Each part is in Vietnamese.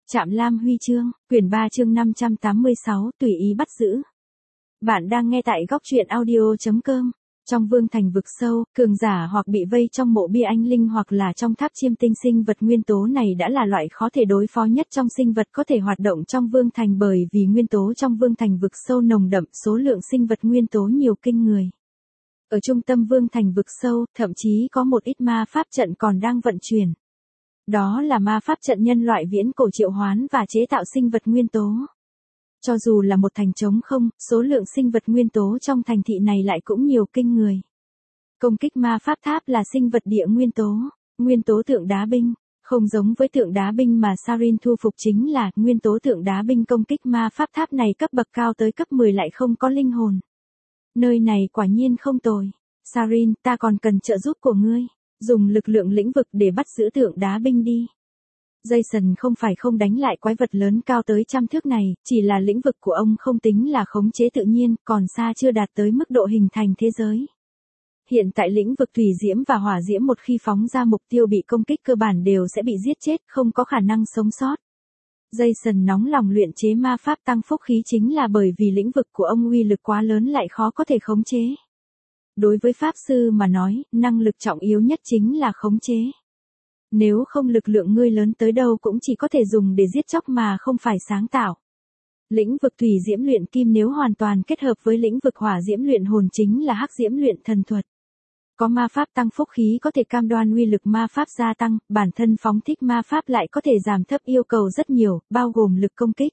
Trạm Lam Huy chương, quyển 3 chương 586, tùy ý bắt giữ. Bạn đang nghe tại góc truyện audio.com. Trong vương thành vực sâu, cường giả hoặc bị vây trong mộ bia anh linh hoặc là trong tháp chiêm tinh, sinh vật nguyên tố này đã là loại khó thể đối phó nhất trong sinh vật có thể hoạt động trong vương thành, bởi vì nguyên tố trong vương thành vực sâu nồng đậm, số lượng sinh vật nguyên tố nhiều kinh người. Ở trung tâm vương thành vực sâu, thậm chí có một ít ma pháp trận còn đang vận chuyển. Đó là ma pháp trận nhân loại viễn cổ triệu hoán và chế tạo sinh vật nguyên tố. Cho dù là một thành trống không, số lượng sinh vật nguyên tố trong thành thị này lại cũng nhiều kinh người. Công kích ma pháp tháp là sinh vật địa nguyên tố tượng đá binh. Không giống với tượng đá binh mà Sarin thu phục, chính là nguyên tố tượng đá binh công kích ma pháp tháp này cấp bậc cao tới cấp 10 lại không có linh hồn. Nơi này quả nhiên không tồi. Sarin, ta còn cần trợ giúp của ngươi. Dùng lực lượng lĩnh vực để bắt giữ tượng đá binh đi. Jason không phải không đánh lại quái vật lớn cao tới trăm thước này, chỉ là lĩnh vực của ông không tính là khống chế tự nhiên, còn xa chưa đạt tới mức độ hình thành thế giới. Hiện tại lĩnh vực thủy diễm và hỏa diễm một khi phóng ra mục tiêu bị công kích cơ bản đều sẽ bị giết chết, không có khả năng sống sót. Jason nóng lòng luyện chế ma pháp tăng phúc khí chính là bởi vì lĩnh vực của ông uy lực quá lớn lại khó có thể khống chế. Đối với pháp sư mà nói, năng lực trọng yếu nhất chính là khống chế. Nếu không lực lượng ngươi lớn tới đâu cũng chỉ có thể dùng để giết chóc mà không phải sáng tạo. Lĩnh vực thủy diễm luyện kim nếu hoàn toàn kết hợp với lĩnh vực hỏa diễm luyện hồn chính là hắc diễm luyện thần thuật. Có ma pháp tăng phúc khí có thể cam đoan uy lực ma pháp gia tăng, bản thân phóng thích ma pháp lại có thể giảm thấp yêu cầu rất nhiều, bao gồm lực công kích.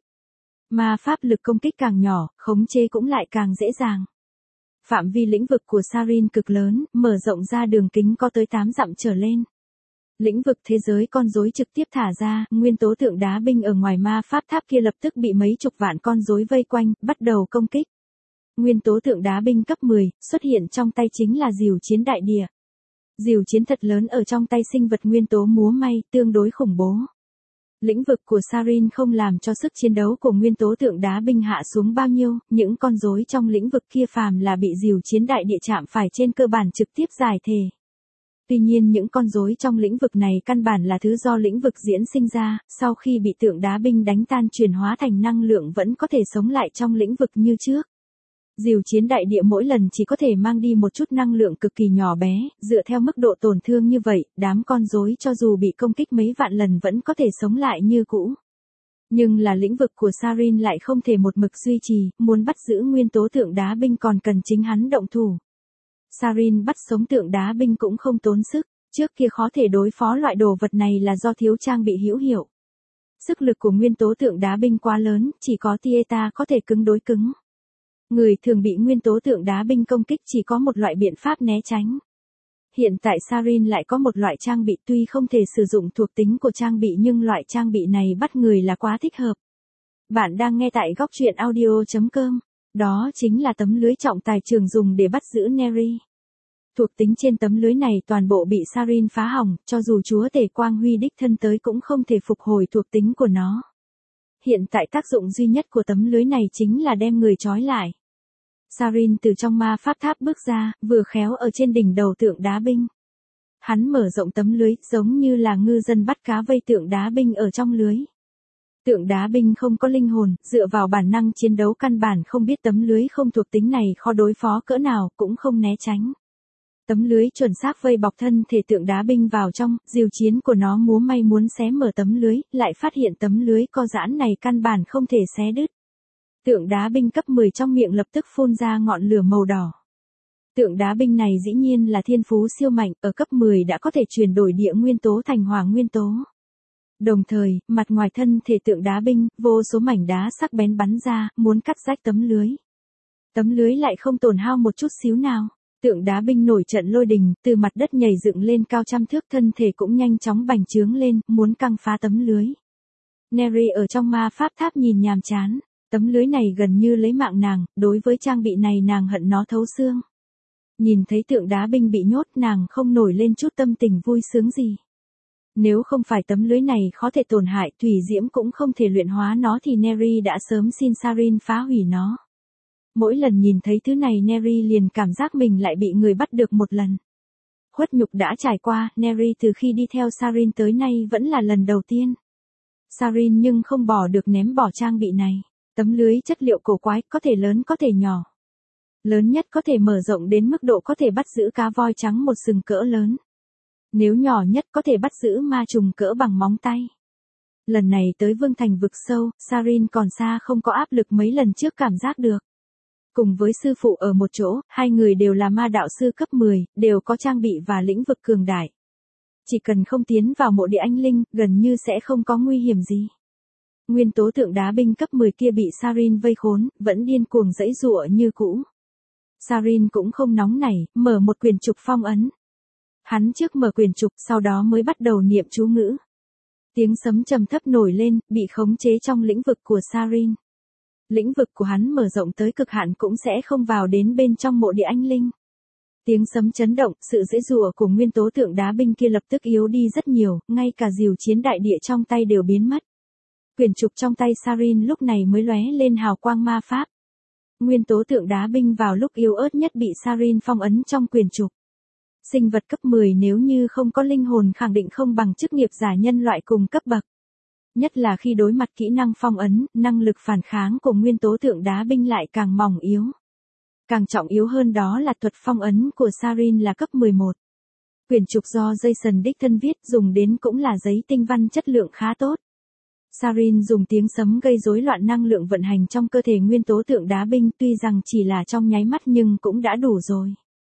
Ma pháp lực công kích càng nhỏ, khống chế cũng lại càng dễ dàng. Phạm vi lĩnh vực của Sarin cực lớn, mở rộng ra đường kính có tới 8 dặm trở lên. Lĩnh vực thế giới con rối trực tiếp thả ra, nguyên tố tượng đá binh ở ngoài ma pháp tháp kia lập tức bị mấy chục vạn con rối vây quanh, bắt đầu công kích. Nguyên tố tượng đá binh cấp 10, xuất hiện trong tay chính là diều chiến đại địa. Diều chiến thật lớn ở trong tay sinh vật nguyên tố múa may, tương đối khủng bố. Lĩnh vực của Sarin không làm cho sức chiến đấu của nguyên tố tượng đá binh hạ xuống bao nhiêu, những con rối trong lĩnh vực kia phàm là bị diều chiến đại địa chạm phải trên cơ bản trực tiếp giải thể. Tuy nhiên những con rối trong lĩnh vực này căn bản là thứ do lĩnh vực diễn sinh ra, sau khi bị tượng đá binh đánh tan chuyển hóa thành năng lượng vẫn có thể sống lại trong lĩnh vực như trước. Diều chiến đại địa mỗi lần chỉ có thể mang đi một chút năng lượng cực kỳ nhỏ bé, dựa theo mức độ tổn thương như vậy, đám con rối cho dù bị công kích mấy vạn lần vẫn có thể sống lại như cũ. Nhưng là lĩnh vực của Sarin lại không thể một mực duy trì, muốn bắt giữ nguyên tố tượng đá binh còn cần chính hắn động thủ. Sarin bắt sống tượng đá binh cũng không tốn sức, trước kia khó thể đối phó loại đồ vật này là do thiếu trang bị hữu hiệu. Sức lực của nguyên tố tượng đá binh quá lớn, chỉ có Tieta có thể cứng đối cứng. Người thường bị nguyên tố tượng đá binh công kích chỉ có một loại biện pháp né tránh. Hiện tại Sarin lại có một loại trang bị tuy không thể sử dụng thuộc tính của trang bị nhưng loại trang bị này bắt người là quá thích hợp. Bạn đang nghe tại góc truyện audio.com. Đó chính là tấm lưới trọng tài trường dùng để bắt giữ Neri. Thuộc tính trên tấm lưới này toàn bộ bị Sarin phá hỏng, cho dù chúa tể Quang Huy đích thân tới cũng không thể phục hồi thuộc tính của nó. Hiện tại tác dụng duy nhất của tấm lưới này chính là đem người trói lại. Sarin từ trong ma pháp tháp bước ra, vừa khéo ở trên đỉnh đầu tượng đá binh. Hắn mở rộng tấm lưới, giống như là ngư dân bắt cá vây tượng đá binh ở trong lưới. Tượng đá binh không có linh hồn, dựa vào bản năng chiến đấu căn bản không biết tấm lưới không thuộc tính này khó đối phó cỡ nào, cũng không né tránh. Tấm lưới chuẩn xác vây bọc thân thể tượng đá binh vào trong, diều chiến của nó múa may muốn xé mở tấm lưới, lại phát hiện tấm lưới co giãn này căn bản không thể xé đứt. Tượng đá binh cấp 10 trong miệng lập tức phun ra ngọn lửa màu đỏ. Tượng đá binh này dĩ nhiên là thiên phú siêu mạnh, ở cấp 10 đã có thể chuyển đổi địa nguyên tố thành hỏa nguyên tố. Đồng thời, mặt ngoài thân thể tượng đá binh, vô số mảnh đá sắc bén bắn ra, muốn cắt rách tấm lưới. Tấm lưới lại không tổn hao một chút xíu nào. Tượng đá binh nổi trận lôi đình, từ mặt đất nhảy dựng lên cao trăm thước, thân thể cũng nhanh chóng bành trướng lên, muốn căng phá tấm lưới. Neri ở trong ma pháp tháp nhìn nhàm chán. Tấm lưới này gần như lấy mạng nàng, đối với trang bị này nàng hận nó thấu xương. Nhìn thấy tượng đá binh bị nhốt nàng không nổi lên chút tâm tình vui sướng gì. Nếu không phải tấm lưới này khó thể tổn hại, thủy diễm cũng không thể luyện hóa nó thì Neri đã sớm xin Sarin phá hủy nó. Mỗi lần nhìn thấy thứ này Neri liền cảm giác mình lại bị người bắt được một lần. Khuất nhục đã trải qua, Neri từ khi đi theo Sarin tới nay vẫn là lần đầu tiên. Sarin nhưng không bỏ được ném bỏ trang bị này. Tấm lưới chất liệu cổ quái, có thể lớn có thể nhỏ. Lớn nhất có thể mở rộng đến mức độ có thể bắt giữ cá voi trắng một sừng cỡ lớn. Nếu nhỏ nhất có thể bắt giữ ma trùng cỡ bằng móng tay. Lần này tới Vương Thành vực sâu, Sarin còn xa không có áp lực mấy lần trước cảm giác được. Cùng với sư phụ ở một chỗ, hai người đều là ma đạo sư cấp 10, đều có trang bị và lĩnh vực cường đại. Chỉ cần không tiến vào mộ địa anh linh, gần như sẽ không có nguy hiểm gì. Nguyên tố tượng đá binh cấp 10 kia bị Sarin vây khốn, vẫn điên cuồng giãy giụa như cũ. Sarin cũng không nóng nảy, mở một quyền trục phong ấn. Hắn trước mở quyền trục, sau đó mới bắt đầu niệm chú ngữ. Tiếng sấm trầm thấp nổi lên, bị khống chế trong lĩnh vực của Sarin. Lĩnh vực của hắn mở rộng tới cực hạn cũng sẽ không vào đến bên trong mộ địa anh linh. Tiếng sấm chấn động, sự giãy giụa của nguyên tố tượng đá binh kia lập tức yếu đi rất nhiều, ngay cả diều chiến đại địa trong tay đều biến mất. Quyền trục trong tay Sarin lúc này mới lóe lên hào quang ma pháp. Nguyên tố tượng đá binh vào lúc yếu ớt nhất bị Sarin phong ấn trong quyền trục. Sinh vật cấp 10 nếu như không có linh hồn khẳng định không bằng chức nghiệp giả nhân loại cùng cấp bậc. Nhất là khi đối mặt kỹ năng phong ấn, năng lực phản kháng của nguyên tố tượng đá binh lại càng mỏng yếu. Càng trọng yếu hơn đó là thuật phong ấn của Sarin là cấp 11. Quyển trục do Jason đích thân viết dùng đến cũng là giấy tinh văn chất lượng khá tốt. Sarin dùng tiếng sấm gây rối loạn năng lượng vận hành trong cơ thể nguyên tố tượng đá binh tuy rằng chỉ là trong nháy mắt nhưng cũng đã đủ rồi.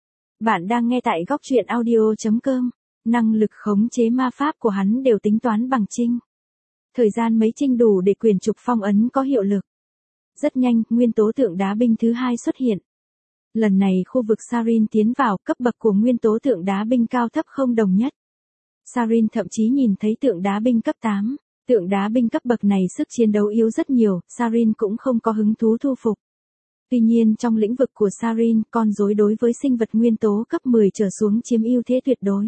Bạn đang nghe tại góc truyện audio.com. Năng lực khống chế ma pháp của hắn đều tính toán bằng trinh. Thời gian mấy trinh đủ để quyền trục phong ấn có hiệu lực. Rất nhanh, nguyên tố tượng đá binh thứ hai xuất hiện. Lần này khu vực Sarin tiến vào, cấp bậc của nguyên tố tượng đá binh cao thấp không đồng nhất. Sarin thậm chí nhìn thấy tượng đá binh cấp 8. Tượng đá binh cấp bậc này sức chiến đấu yếu rất nhiều, Sarin cũng không có hứng thú thu phục. Tuy nhiên trong lĩnh vực của Sarin, con rối đối với sinh vật nguyên tố cấp 10 trở xuống chiếm ưu thế tuyệt đối.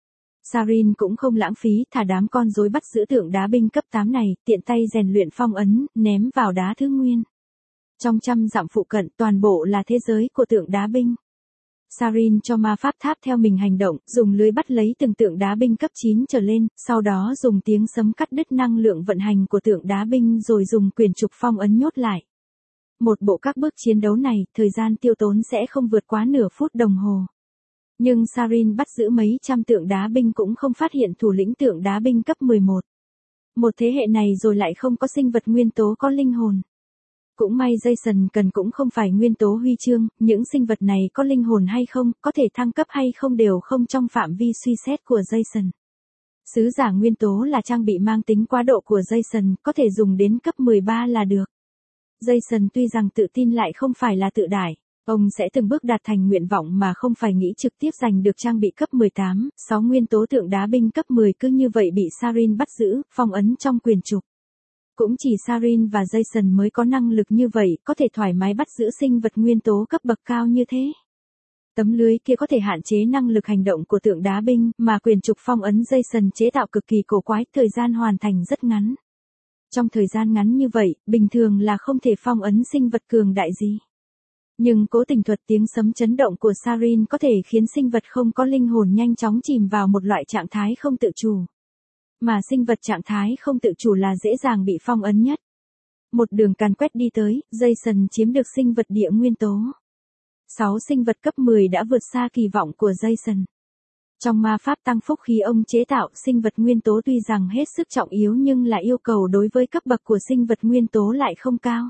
Sarin cũng không lãng phí, thả đám con rối bắt giữ tượng đá binh cấp 8 này, tiện tay rèn luyện phong ấn, ném vào đá thứ nguyên. Trong trăm dặm phụ cận toàn bộ là thế giới của tượng đá binh. Sarin cho ma pháp tháp theo mình hành động, dùng lưới bắt lấy từng tượng đá binh cấp 9 trở lên, sau đó dùng tiếng sấm cắt đứt năng lượng vận hành của tượng đá binh rồi dùng quyền trục phong ấn nhốt lại. Một bộ các bước chiến đấu này, thời gian tiêu tốn sẽ không vượt quá nửa phút đồng hồ. Nhưng Sarin bắt giữ mấy trăm tượng đá binh cũng không phát hiện thủ lĩnh tượng đá binh cấp 11. Một thế hệ này rồi lại không có sinh vật nguyên tố có linh hồn. Cũng may Jason cần cũng không phải nguyên tố huy chương, những sinh vật này có linh hồn hay không, có thể thăng cấp hay không đều không trong phạm vi suy xét của Jason. Sứ giả nguyên tố là trang bị mang tính quá độ của Jason, có thể dùng đến cấp 13 là được. Jason tuy rằng tự tin lại không phải là tự đại, ông sẽ từng bước đạt thành nguyện vọng mà không phải nghĩ trực tiếp giành được trang bị cấp 18, 6 nguyên tố tượng đá binh cấp 10 cứ như vậy bị Sarin bắt giữ, phong ấn trong quyền trục. Cũng chỉ Sarin và Jason mới có năng lực như vậy, có thể thoải mái bắt giữ sinh vật nguyên tố cấp bậc cao như thế. Tấm lưới kia có thể hạn chế năng lực hành động của tượng đá binh, mà quyền trục phong ấn Jason chế tạo cực kỳ cổ quái, thời gian hoàn thành rất ngắn. Trong thời gian ngắn như vậy, bình thường là không thể phong ấn sinh vật cường đại gì. Nhưng cố tình thuật tiếng sấm chấn động của Sarin có thể khiến sinh vật không có linh hồn nhanh chóng chìm vào một loại trạng thái không tự chủ. Mà sinh vật trạng thái không tự chủ là dễ dàng bị phong ấn nhất. Một đường càn quét đi tới, Jason chiếm được sinh vật địa nguyên tố. 6 sinh vật cấp 10 đã vượt xa kỳ vọng của Jason. Trong ma pháp tăng phúc khí ông chế tạo, sinh vật nguyên tố tuy rằng hết sức trọng yếu nhưng là yêu cầu đối với cấp bậc của sinh vật nguyên tố lại không cao.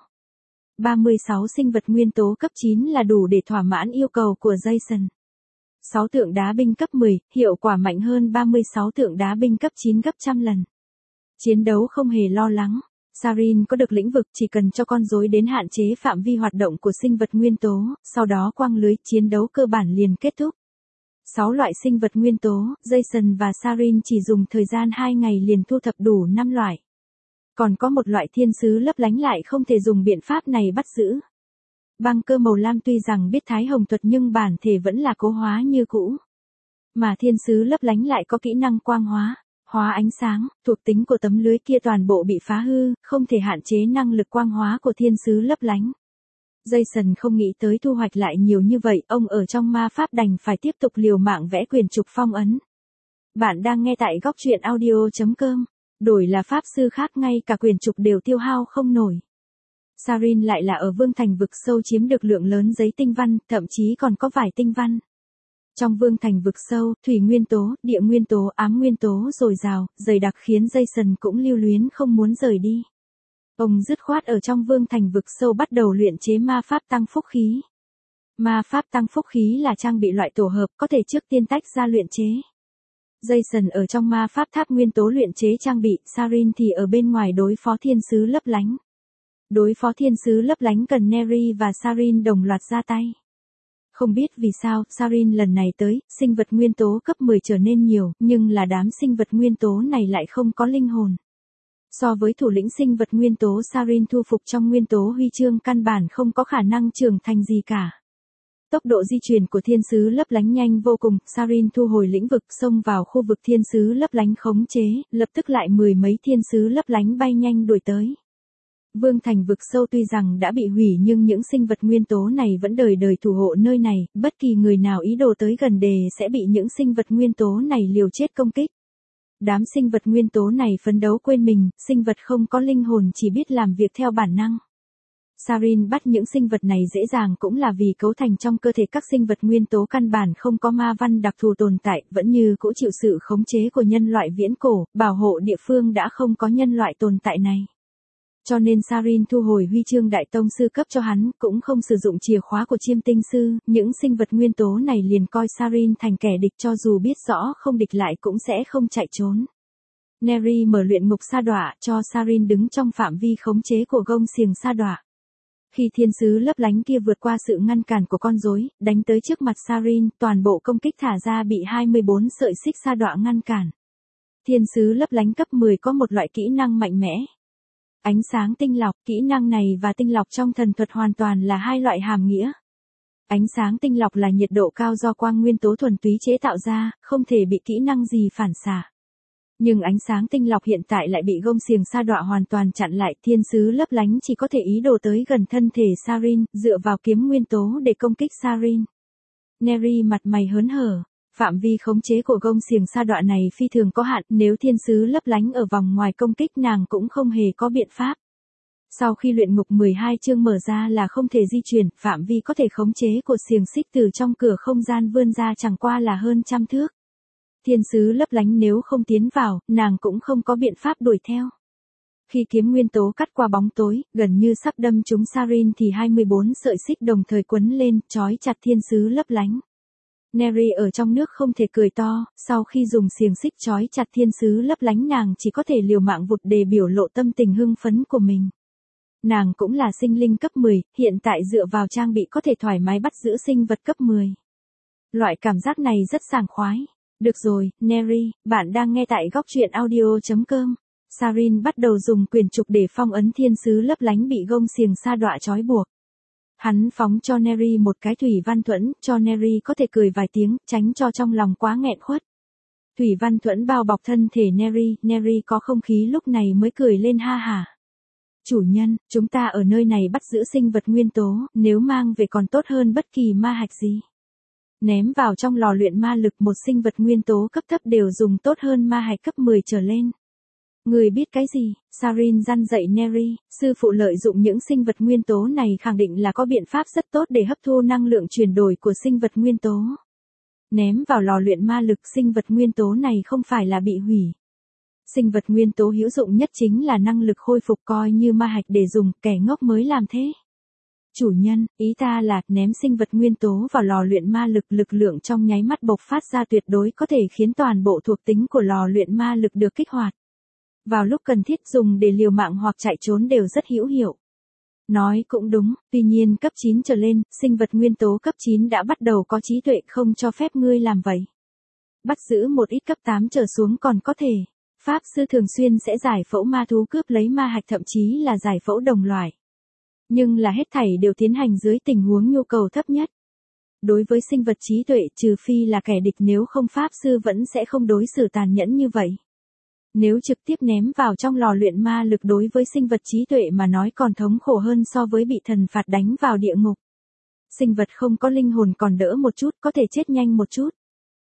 36 sinh vật nguyên tố cấp 9 là đủ để thỏa mãn yêu cầu của Jason. 6 tượng đá binh cấp 10, hiệu quả mạnh hơn 36 tượng đá binh cấp 9 gấp trăm lần. Chiến đấu không hề lo lắng. Sarin có được lĩnh vực chỉ cần cho con rối đến hạn chế phạm vi hoạt động của sinh vật nguyên tố, sau đó quăng lưới chiến đấu cơ bản liền kết thúc. 6 loại sinh vật nguyên tố, Jason và Sarin chỉ dùng thời gian 2 ngày liền thu thập đủ 5 loại. Còn có một loại thiên sứ lấp lánh lại không thể dùng biện pháp này bắt giữ. Băng cơ màu lam tuy rằng biết thái hồng thuật nhưng bản thể vẫn là cố hóa như cũ. Mà thiên sứ lấp lánh lại có kỹ năng quang hóa, hóa ánh sáng, thuộc tính của tấm lưới kia toàn bộ bị phá hư, không thể hạn chế năng lực quang hóa của thiên sứ lấp lánh. Jason không nghĩ tới thu hoạch lại nhiều như vậy, ông ở trong ma pháp đành phải tiếp tục liều mạng vẽ quyền trục phong ấn. Bạn đang nghe tại góc truyện audio.com. Đổi là pháp sư khác ngay cả quyền trục đều tiêu hao không nổi. Sarin lại là ở Vương Thành vực sâu chiếm được lượng lớn giấy tinh văn, thậm chí còn có vài tinh văn. Trong Vương Thành vực sâu, thủy nguyên tố, địa nguyên tố, ám nguyên tố dồi dào, dày đặc khiến Jason cũng lưu luyến không muốn rời đi. Ông dứt khoát ở trong Vương Thành vực sâu bắt đầu luyện chế ma pháp tăng phúc khí. Ma pháp tăng phúc khí là trang bị loại tổ hợp có thể trước tiên tách ra luyện chế. Jason ở trong ma pháp tháp nguyên tố luyện chế trang bị, Sarin thì ở bên ngoài đối phó thiên sứ lấp lánh. Đối phó thiên sứ lấp lánh cần Neri và Sarin đồng loạt ra tay. Không biết vì sao, Sarin lần này tới, sinh vật nguyên tố cấp 10 trở nên nhiều, nhưng là đám sinh vật nguyên tố này lại không có linh hồn. So với thủ lĩnh sinh vật nguyên tố Sarin thu phục trong nguyên tố huy chương căn bản không có khả năng trưởng thành gì cả. Tốc độ di chuyển của thiên sứ lấp lánh nhanh vô cùng, Sarin thu hồi lĩnh vực xông vào khu vực thiên sứ lấp lánh khống chế, lập tức lại mười mấy thiên sứ lấp lánh bay nhanh đuổi tới. Vương Thành vực sâu tuy rằng đã bị hủy nhưng những sinh vật nguyên tố này vẫn đời đời thủ hộ nơi này, bất kỳ người nào ý đồ tới gần đề sẽ bị những sinh vật nguyên tố này liều chết công kích. Đám sinh vật nguyên tố này phấn đấu quên mình, sinh vật không có linh hồn chỉ biết làm việc theo bản năng. Sarin bắt những sinh vật này dễ dàng cũng là vì cấu thành trong cơ thể các sinh vật nguyên tố căn bản không có ma văn đặc thù tồn tại, vẫn như cũ chịu sự khống chế của nhân loại viễn cổ, bảo hộ địa phương đã không có nhân loại tồn tại này. Cho nên Sarin thu hồi huy chương đại tông sư cấp cho hắn, cũng không sử dụng chìa khóa của chiêm tinh sư, những sinh vật nguyên tố này liền coi Sarin thành kẻ địch cho dù biết rõ không địch lại cũng sẽ không chạy trốn. Neri mở luyện ngục sa đọa cho Sarin đứng trong phạm vi khống chế của gông xiềng sa đọa. Khi thiên sứ lấp lánh kia vượt qua sự ngăn cản của con rối, đánh tới trước mặt Sarin, toàn bộ công kích thả ra bị 24 sợi xích sa đọa ngăn cản. Thiên sứ lấp lánh cấp 10 có một loại kỹ năng mạnh mẽ. Ánh sáng tinh lọc, kỹ năng này và tinh lọc trong thần thuật hoàn toàn là hai loại hàm nghĩa. Ánh sáng tinh lọc là nhiệt độ cao do quang nguyên tố thuần túy chế tạo ra, không thể bị kỹ năng gì phản xạ. Nhưng ánh sáng tinh lọc hiện tại lại bị gông xiềng sa đọa hoàn toàn chặn lại, thiên sứ lấp lánh chỉ có thể ý đồ tới gần thân thể Sarin, dựa vào kiếm nguyên tố để công kích Sarin. Neri mặt mày hớn hở. Phạm vi khống chế của gông xiềng sa đọa này phi thường có hạn, nếu thiên sứ lấp lánh ở vòng ngoài công kích nàng cũng không hề có biện pháp. Sau khi luyện ngục 12 chương mở ra là không thể di chuyển, phạm vi có thể khống chế của xiềng xích từ trong cửa không gian vươn ra chẳng qua là hơn trăm thước. Thiên sứ lấp lánh nếu không tiến vào, nàng cũng không có biện pháp đuổi theo. Khi kiếm nguyên tố cắt qua bóng tối, gần như sắp đâm trúng Sarin thì 24 sợi xích đồng thời quấn lên, trói chặt thiên sứ lấp lánh. Neri ở trong nước không thể cười to, sau khi dùng xiềng xích trói chặt thiên sứ lấp lánh nàng chỉ có thể liều mạng vụt để biểu lộ tâm tình hưng phấn của mình. Nàng cũng là sinh linh cấp 10, hiện tại dựa vào trang bị có thể thoải mái bắt giữ sinh vật cấp 10. Loại cảm giác này rất sảng khoái. Được rồi, Neri, bạn đang nghe tại góc truyện audio.com. Sarin bắt đầu dùng quyền trục để phong ấn thiên sứ lấp lánh bị gông xiềng sa đọa trói buộc. Hắn phóng cho Neri một cái thủy văn thuẫn, cho Neri có thể cười vài tiếng, tránh cho trong lòng quá nghẹn khuất. Thủy văn thuẫn bao bọc thân thể Neri có không khí lúc này mới cười lên ha hả. Chủ nhân, chúng ta ở nơi này bắt giữ sinh vật nguyên tố, nếu mang về còn tốt hơn bất kỳ ma hạch gì. Ném vào trong lò luyện ma lực một sinh vật nguyên tố cấp thấp đều dùng tốt hơn ma hạch cấp 10 trở lên. Người biết cái gì? Sarin răn dạy Neri, sư phụ lợi dụng những sinh vật nguyên tố này khẳng định là có biện pháp rất tốt để hấp thu năng lượng chuyển đổi của sinh vật nguyên tố. Ném vào lò luyện ma lực sinh vật nguyên tố này không phải là bị hủy. Sinh vật nguyên tố hữu dụng nhất chính là năng lực khôi phục coi như ma hạch để dùng, kẻ ngốc mới làm thế. Chủ nhân, ý ta là ném sinh vật nguyên tố vào lò luyện ma lực, lực lượng trong nháy mắt bộc phát ra tuyệt đối có thể khiến toàn bộ thuộc tính của lò luyện ma lực được kích hoạt. Vào lúc cần thiết dùng để liều mạng hoặc chạy trốn đều rất hữu hiệu. Nói cũng đúng, tuy nhiên cấp 9 trở lên, sinh vật nguyên tố cấp 9 đã bắt đầu có trí tuệ không cho phép ngươi làm vậy. Bắt giữ một ít cấp 8 trở xuống còn có thể. Pháp sư thường xuyên sẽ giải phẫu ma thú cướp lấy ma hạch thậm chí là giải phẫu đồng loại. Nhưng là hết thảy đều tiến hành dưới tình huống nhu cầu thấp nhất. Đối với sinh vật trí tuệ trừ phi là kẻ địch nếu không pháp sư vẫn sẽ không đối xử tàn nhẫn như vậy. Nếu trực tiếp ném vào trong lò luyện ma lực đối với sinh vật trí tuệ mà nói còn thống khổ hơn so với bị thần phạt đánh vào địa ngục. Sinh vật không có linh hồn còn đỡ một chút, có thể chết nhanh một chút.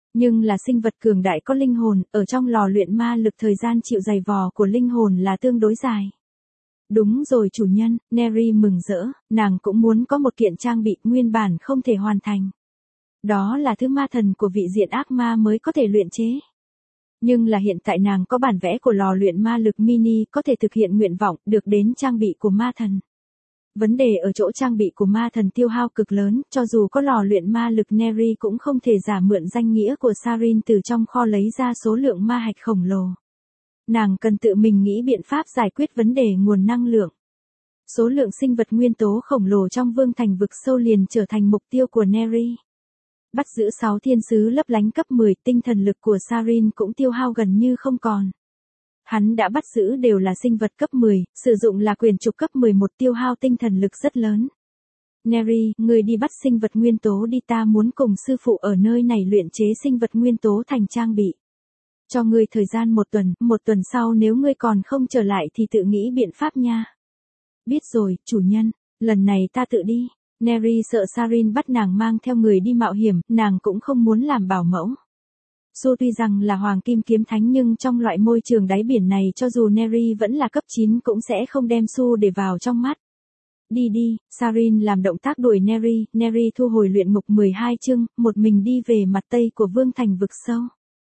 Nhưng là sinh vật cường đại có linh hồn, ở trong lò luyện ma lực thời gian chịu dày vò của linh hồn là tương đối dài. Đúng rồi chủ nhân, Neri mừng rỡ, nàng cũng muốn có một kiện trang bị nguyên bản không thể hoàn thành. Đó là thứ ma thần của vị diện ác ma mới có thể luyện chế. Nhưng là hiện tại nàng có bản vẽ của lò luyện ma lực mini có thể thực hiện nguyện vọng được đến trang bị của ma thần. Vấn đề ở chỗ trang bị của ma thần tiêu hao cực lớn, cho dù có lò luyện ma lực Neri cũng không thể giả mượn danh nghĩa của Sarin từ trong kho lấy ra số lượng ma hạch khổng lồ. Nàng cần tự mình nghĩ biện pháp giải quyết vấn đề nguồn năng lượng. Số lượng sinh vật nguyên tố khổng lồ trong vương thành vực sâu liền trở thành mục tiêu của Neri. Bắt giữ 6 thiên sứ lấp lánh cấp 10, tinh thần lực của Sarin cũng tiêu hao gần như không còn. Hắn đã bắt giữ đều là sinh vật cấp 10, sử dụng là quyền trục cấp 11 tiêu hao tinh thần lực rất lớn. Neri, người đi bắt sinh vật nguyên tố đi, ta muốn cùng sư phụ ở nơi này luyện chế sinh vật nguyên tố thành trang bị. Cho ngươi thời gian một tuần sau nếu ngươi còn không trở lại thì tự nghĩ biện pháp nha. Biết rồi, chủ nhân, lần này ta tự đi. Neri sợ Sarin bắt nàng mang theo người đi mạo hiểm, nàng cũng không muốn làm bảo mẫu. Su tuy rằng là hoàng kim kiếm thánh nhưng trong loại môi trường đáy biển này cho dù Neri vẫn là cấp 9 cũng sẽ không đem Su để vào trong mắt. Đi đi, Sarin làm động tác đuổi Neri, Neri thu hồi luyện ngục 12 chương, một mình đi về mặt tây của vương thành vực sâu.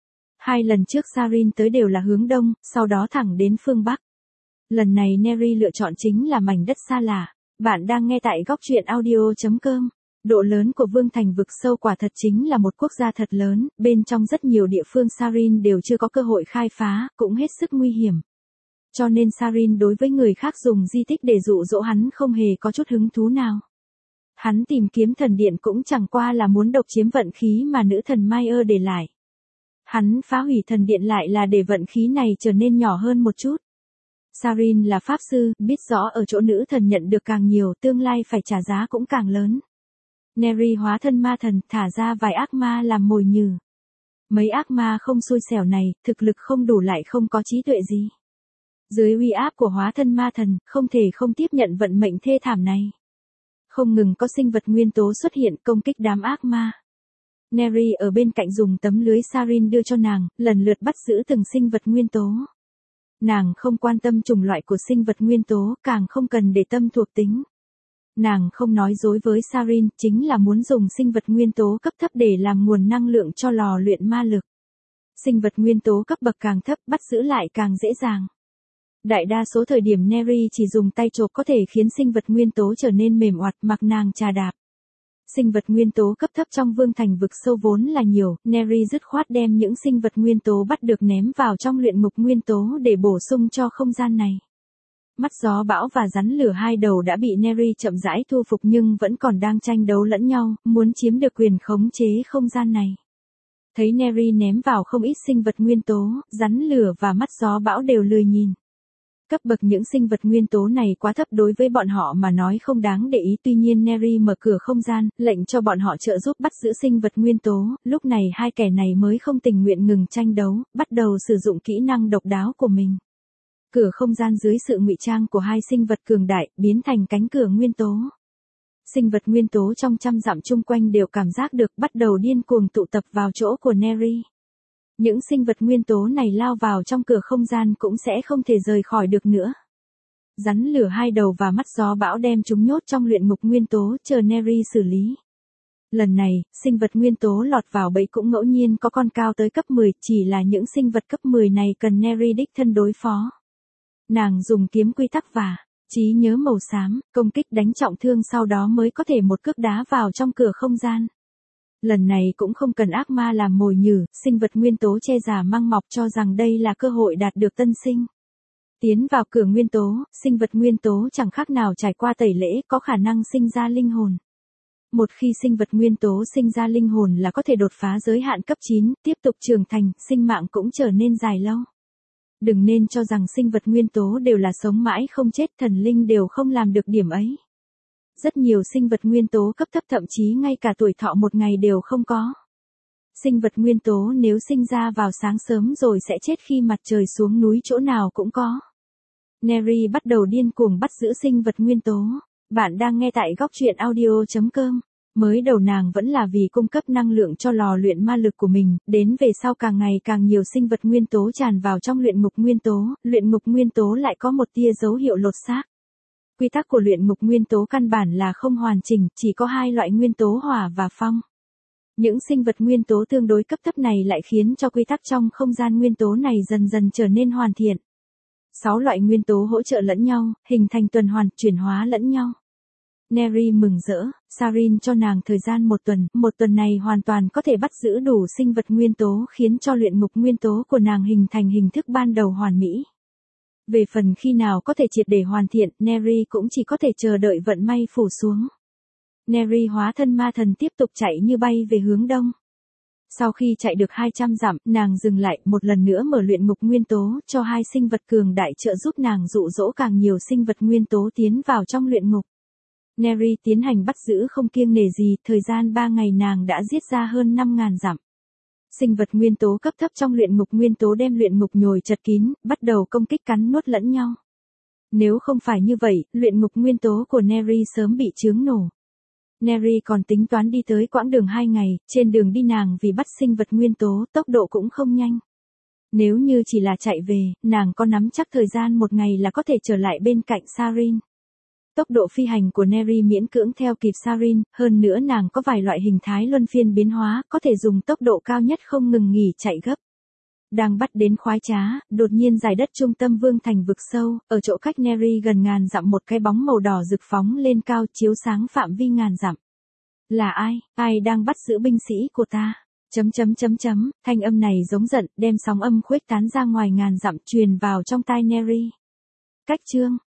2 lần trước Sarin tới đều là hướng đông, sau đó thẳng đến phương bắc. Lần này Neri lựa chọn chính là mảnh đất xa lạ. Bạn đang nghe tại góc truyện audio.com. Độ lớn của vương thành vực sâu quả thật chính là một quốc gia thật lớn, bên trong rất nhiều địa phương Sarin đều chưa có cơ hội khai phá, cũng hết sức nguy hiểm. Cho nên Sarin đối với người khác dùng di tích để dụ dỗ hắn không hề có chút hứng thú nào. Hắn tìm kiếm thần điện cũng chẳng qua là muốn độc chiếm vận khí mà nữ thần Maya để lại. Hắn phá hủy thần điện lại là để vận khí này trở nên nhỏ hơn một chút. Sarin là pháp sư, biết rõ ở chỗ nữ thần nhận được càng nhiều tương lai phải trả giá cũng càng lớn. Neri hóa thân ma thần thả ra vài ác ma làm mồi nhử. Mấy ác ma không xui xẻo này, thực lực không đủ lại không có trí tuệ gì. Dưới uy áp của hóa thân ma thần, không thể không tiếp nhận vận mệnh thê thảm này. Không ngừng có sinh vật nguyên tố xuất hiện công kích đám ác ma. Neri ở bên cạnh dùng tấm lưới Sarin đưa cho nàng, lần lượt bắt giữ từng sinh vật nguyên tố. Nàng không quan tâm chủng loại của sinh vật nguyên tố, càng không cần để tâm thuộc tính. Nàng không nói dối với Sarin, chính là muốn dùng sinh vật nguyên tố cấp thấp để làm nguồn năng lượng cho lò luyện ma lực. Sinh vật nguyên tố cấp bậc càng thấp, bắt giữ lại càng dễ dàng. Đại đa số thời điểm Neri chỉ dùng tay chộp có thể khiến sinh vật nguyên tố trở nên mềm oặt mặc nàng chà đạp. Sinh vật nguyên tố cấp thấp trong vương thành vực sâu vốn là nhiều, Neri dứt khoát đem những sinh vật nguyên tố bắt được ném vào trong luyện ngục nguyên tố để bổ sung cho không gian này. Mắt gió bão và rắn lửa hai đầu đã bị Neri chậm rãi thu phục nhưng vẫn còn đang tranh đấu lẫn nhau, muốn chiếm được quyền khống chế không gian này. Thấy Neri ném vào không ít sinh vật nguyên tố, rắn lửa và mắt gió bão đều lười nhìn. Cấp bậc những sinh vật nguyên tố này quá thấp đối với bọn họ mà nói không đáng để ý, tuy nhiên Neri mở cửa không gian, lệnh cho bọn họ trợ giúp bắt giữ sinh vật nguyên tố, lúc này hai kẻ này mới không tình nguyện ngừng tranh đấu, bắt đầu sử dụng kỹ năng độc đáo của mình. Cửa không gian dưới sự ngụy trang của hai sinh vật cường đại, biến thành cánh cửa nguyên tố. Sinh vật nguyên tố trong trăm dặm chung quanh đều cảm giác được bắt đầu điên cuồng tụ tập vào chỗ của Neri. Những sinh vật nguyên tố này lao vào trong cửa không gian cũng sẽ không thể rời khỏi được nữa. Rắn lửa hai đầu và mắt gió bão đem chúng nhốt trong luyện ngục nguyên tố chờ Neri xử lý. Lần này, sinh vật nguyên tố lọt vào bẫy cũng ngẫu nhiên có con cao tới cấp 10, chỉ là những sinh vật cấp 10 này cần Neri đích thân đối phó. Nàng dùng kiếm quy tắc và trí nhớ màu xám, công kích đánh trọng thương sau đó mới có thể một cước đá vào trong cửa không gian. Lần này cũng không cần ác ma làm mồi nhử, sinh vật nguyên tố che giả mang mọc cho rằng đây là cơ hội đạt được tân sinh. Tiến vào cửa nguyên tố, sinh vật nguyên tố chẳng khác nào trải qua tẩy lễ có khả năng sinh ra linh hồn. Một khi sinh vật nguyên tố sinh ra linh hồn là có thể đột phá giới hạn cấp 9, tiếp tục trưởng thành, sinh mạng cũng trở nên dài lâu. Đừng nên cho rằng sinh vật nguyên tố đều là sống mãi không chết, thần linh đều không làm được điểm ấy. Rất nhiều sinh vật nguyên tố cấp thấp thậm chí ngay cả tuổi thọ một ngày đều không có. Sinh vật nguyên tố nếu sinh ra vào sáng sớm rồi sẽ chết khi mặt trời xuống núi chỗ nào cũng có. Neri bắt đầu điên cuồng bắt giữ sinh vật nguyên tố. Bạn đang nghe tại góc truyện audio.com. Mới đầu nàng vẫn là vì cung cấp năng lượng cho lò luyện ma lực của mình, đến về sau càng ngày càng nhiều sinh vật nguyên tố tràn vào trong luyện ngục nguyên tố lại có một tia dấu hiệu lột xác. Quy tắc của luyện ngục nguyên tố căn bản là không hoàn chỉnh, chỉ có hai loại nguyên tố hỏa và phong. Những sinh vật nguyên tố tương đối cấp thấp này lại khiến cho quy tắc trong không gian nguyên tố này dần dần trở nên hoàn thiện. 6 loại nguyên tố hỗ trợ lẫn nhau, hình thành tuần hoàn, chuyển hóa lẫn nhau. Neri mừng rỡ, Sarin cho nàng thời gian một tuần này hoàn toàn có thể bắt giữ đủ sinh vật nguyên tố khiến cho luyện ngục nguyên tố của nàng hình thành hình thức ban đầu hoàn mỹ. Về phần khi nào có thể triệt để hoàn thiện, Neri cũng chỉ có thể chờ đợi vận may phủ xuống. Neri hóa thân ma thần tiếp tục chạy như bay về hướng đông. Sau khi chạy được 200 dặm, nàng dừng lại một lần nữa mở luyện ngục nguyên tố, cho hai sinh vật cường đại trợ giúp nàng dụ dỗ càng nhiều sinh vật nguyên tố tiến vào trong luyện ngục. Neri tiến hành bắt giữ không kiêng nể gì, thời gian 3 ngày nàng đã giết ra hơn 5.000 dặm. Sinh vật nguyên tố cấp thấp trong luyện ngục nguyên tố đem luyện ngục nhồi chật kín, bắt đầu công kích cắn nuốt lẫn nhau. Nếu không phải như vậy, luyện ngục nguyên tố của Neri sớm bị chướng nổ. Neri còn tính toán đi tới quãng đường 2 ngày, trên đường đi nàng vì bắt sinh vật nguyên tố, tốc độ cũng không nhanh. Nếu như chỉ là chạy về, nàng có nắm chắc thời gian 1 ngày là có thể trở lại bên cạnh Sarin. Tốc độ phi hành của Neri miễn cưỡng theo kịp Sarin, hơn nữa nàng có vài loại hình thái luân phiên biến hóa, có thể dùng tốc độ cao nhất không ngừng nghỉ chạy gấp. Đang bắt đến khoái trá, đột nhiên giải đất trung tâm vương thành vực sâu, ở chỗ cách Neri gần ngàn dặm một cái bóng màu đỏ rực phóng lên cao chiếu sáng phạm vi ngàn dặm. Là ai? Ai đang bắt giữ binh sĩ của ta? Thanh âm này giống giận, đem sóng âm khuếch tán ra ngoài ngàn dặm truyền vào trong tai Neri. Cách chương